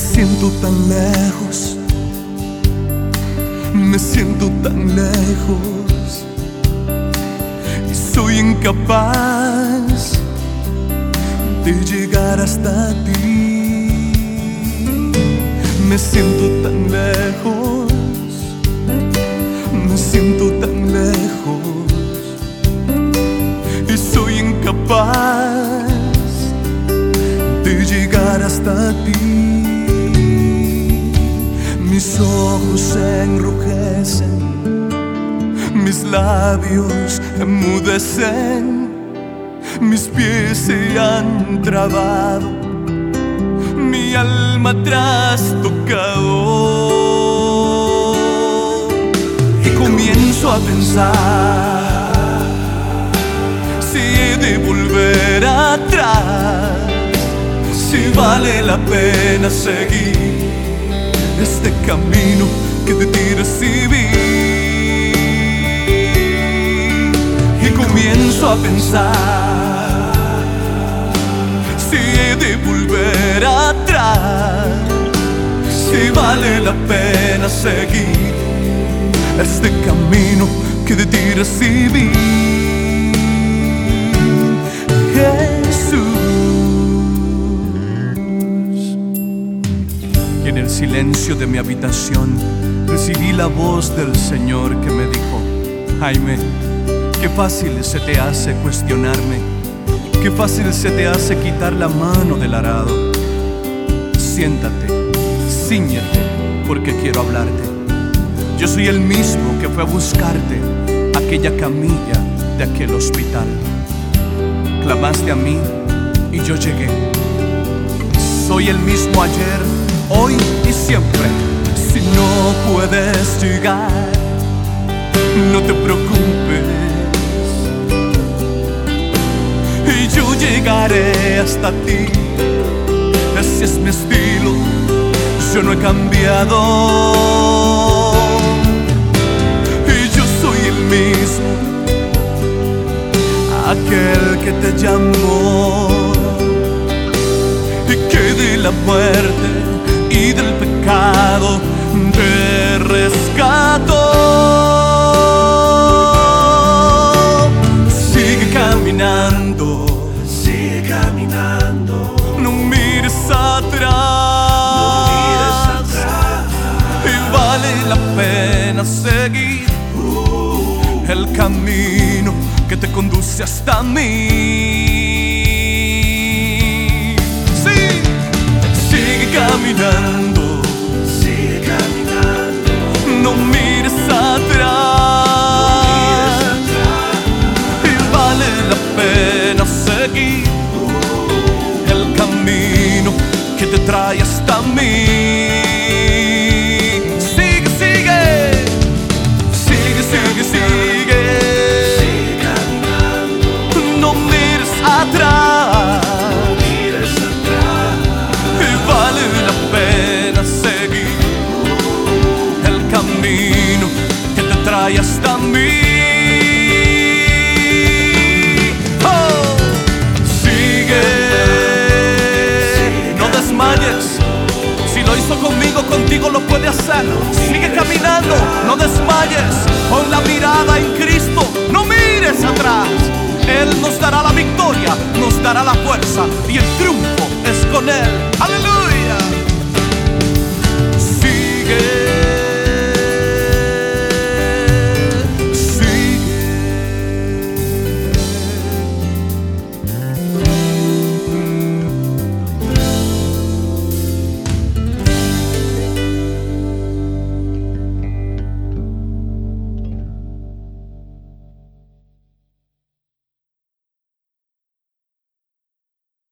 siento tan lejos, me siento tan lejos y soy incapaz de llegar hasta ti. Me siento tan lejos, me siento tan lejos y soy incapaz de llegar hasta ti. Mis ojos se enrojecen, mis labios enmudecen, mis pies se han trabado, mi alma trastocado. Y comienzo a pensar si he de volver atrás, si vale la pena seguir este camino que de ti recibí. Y comienzo a pensar si he de volver atrás, si vale la pena seguir este camino que de ti recibí. Y en el silencio de mi habitación recibí la voz del Señor que me dijo: Jaime, qué fácil se te hace cuestionarme, qué fácil se te hace quitar la mano del arado. Siéntate, cíñete, porque quiero hablarte. Yo soy el mismo que fue a buscarte aquella camilla de aquel hospital. Clamaste a mí y yo llegué. Soy el mismo ayer, hoy y siempre. Si no puedes llegar, no te preocupes, y yo llegaré hasta ti. Ese es mi estilo, yo no he cambiado, y yo soy el mismo, aquel que te llamó y que de la muerte y del pecado te rescató. Sigue caminando, sigue caminando, no mires atrás, no mires atrás. Y vale la pena seguir el camino que te conduce hasta mí. Sí, sigue caminando, Sigue caminando, no mires atrás, y vale la pena seguir el camino que te trae hasta mí. Sigue, sigue, sigue, sigue, sigue, sigue caminando, no mires atrás, no mires atrás. y vale la pena seguir el camino que te trae hasta mí. Oh, sigue, no desmayes. Si lo hizo conmigo, contigo lo puede hacer. Sigue caminando, no desmayes. Pon la mirada en Cristo, no mires atrás. Él nos dará la victoria, nos dará la fuerza, y el triunfo es con Él. ¡Aleluya! Sigue.